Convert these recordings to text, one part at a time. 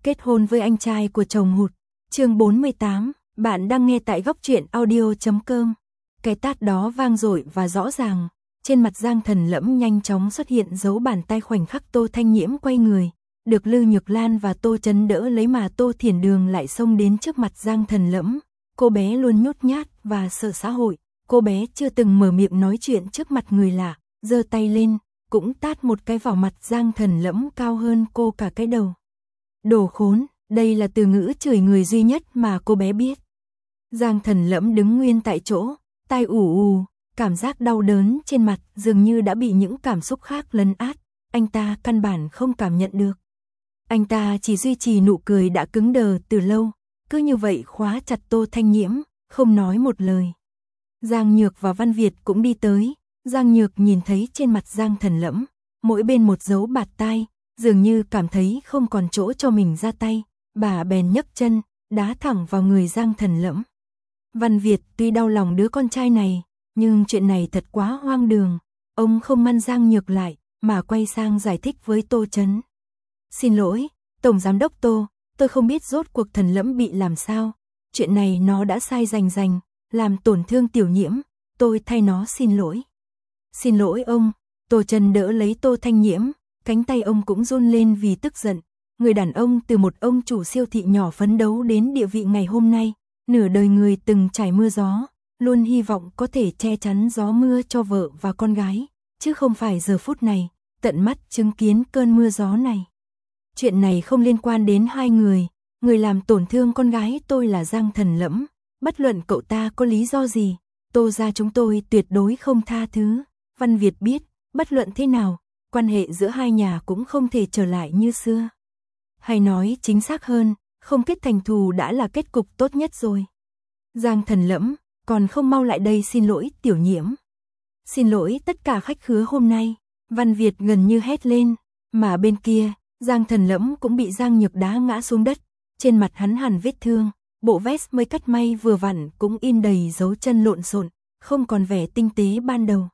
kết hôn với anh trai của chồng hụt. Chương 48, bạn đang nghe tại góc truyện audio.com. Cái tát đó vang dội và rõ ràng, trên mặt Giang Thần Lẫm nhanh chóng xuất hiện dấu bàn tay. Khoảnh khắc Tô Thanh Nhiễm quay người, được Lư Nhược Lan và Tô Chấn đỡ lấy mà Tô Thiển Đường lại xông đến trước mặt Giang Thần Lẫm. Cô bé luôn nhút nhát và sợ xã hội, cô bé chưa từng mở miệng nói chuyện trước mặt người lạ, giơ tay lên, cũng tát một cái vào mặt Giang Thần Lẫm cao hơn cô cả cái đầu. Đồ khốn, đây là từ ngữ chửi người duy nhất mà cô bé biết. Giang Thần Lẫm đứng nguyên tại chỗ, tai ù ù, cảm giác đau đớn trên mặt dường như đã bị những cảm xúc khác lấn át, anh ta căn bản không cảm nhận được. Anh ta chỉ duy trì nụ cười đã cứng đờ từ lâu, cứ như vậy khóa chặt Tô Thanh Nhiễm, không nói một lời. Giang Nhược và Văn Việt cũng đi tới, Giang Nhược nhìn thấy trên mặt Giang Thần Lẫm, mỗi bên một dấu bạt tai, dường như cảm thấy không còn chỗ cho mình ra tay, bà bèn nhấc chân, đá thẳng vào người Giang Thần Lẫm. Văn Việt tuy đau lòng đứa con trai này, nhưng chuyện này thật quá hoang đường, ông không ngăn Giang Nhược lại, mà quay sang giải thích với Tô Chấn. Xin lỗi, Tổng Giám đốc Tô, tôi không biết rốt cuộc Thần Lẫm bị làm sao, chuyện này nó đã sai rành, làm tổn thương Tiểu Nhiễm, tôi thay nó xin lỗi. Xin lỗi ông, Tô Chấn đỡ lấy Tô Thanh Nhiễm, cánh tay ông cũng run lên vì tức giận. Người đàn ông từ một ông chủ siêu thị nhỏ phấn đấu đến địa vị ngày hôm nay, nửa đời người từng trải mưa gió, luôn hy vọng có thể che chắn gió mưa cho vợ và con gái, chứ không phải giờ phút này, tận mắt chứng kiến cơn mưa gió này. Chuyện này không liên quan đến hai người làm tổn thương con gái tôi là Giang Thần Lẫm, bất luận cậu ta có lý do gì, Tô gia chúng tôi tuyệt đối không tha thứ. Văn Việt biết, bất luận thế nào, quan hệ giữa hai nhà cũng không thể trở lại như xưa. Hay nói chính xác hơn, không kết thành thù đã là kết cục tốt nhất rồi. Giang Thần Lẫm, còn không mau lại đây xin lỗi Tiểu Nhiễm. Xin lỗi tất cả khách khứa hôm nay, Văn Việt gần như hét lên, mà bên kia, Giang Thần Lẫm cũng bị Giang Nhược đá ngã xuống đất, trên mặt hắn hằn vết thương, bộ vest mới cắt may vừa vặn cũng in đầy dấu chân lộn xộn, không còn vẻ tinh tế ban đầu.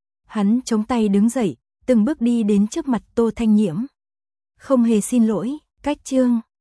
Hắn chống tay đứng dậy, từng bước đi đến trước mặt Tô Thanh Nhiễm. Không hề xin lỗi, cách chương.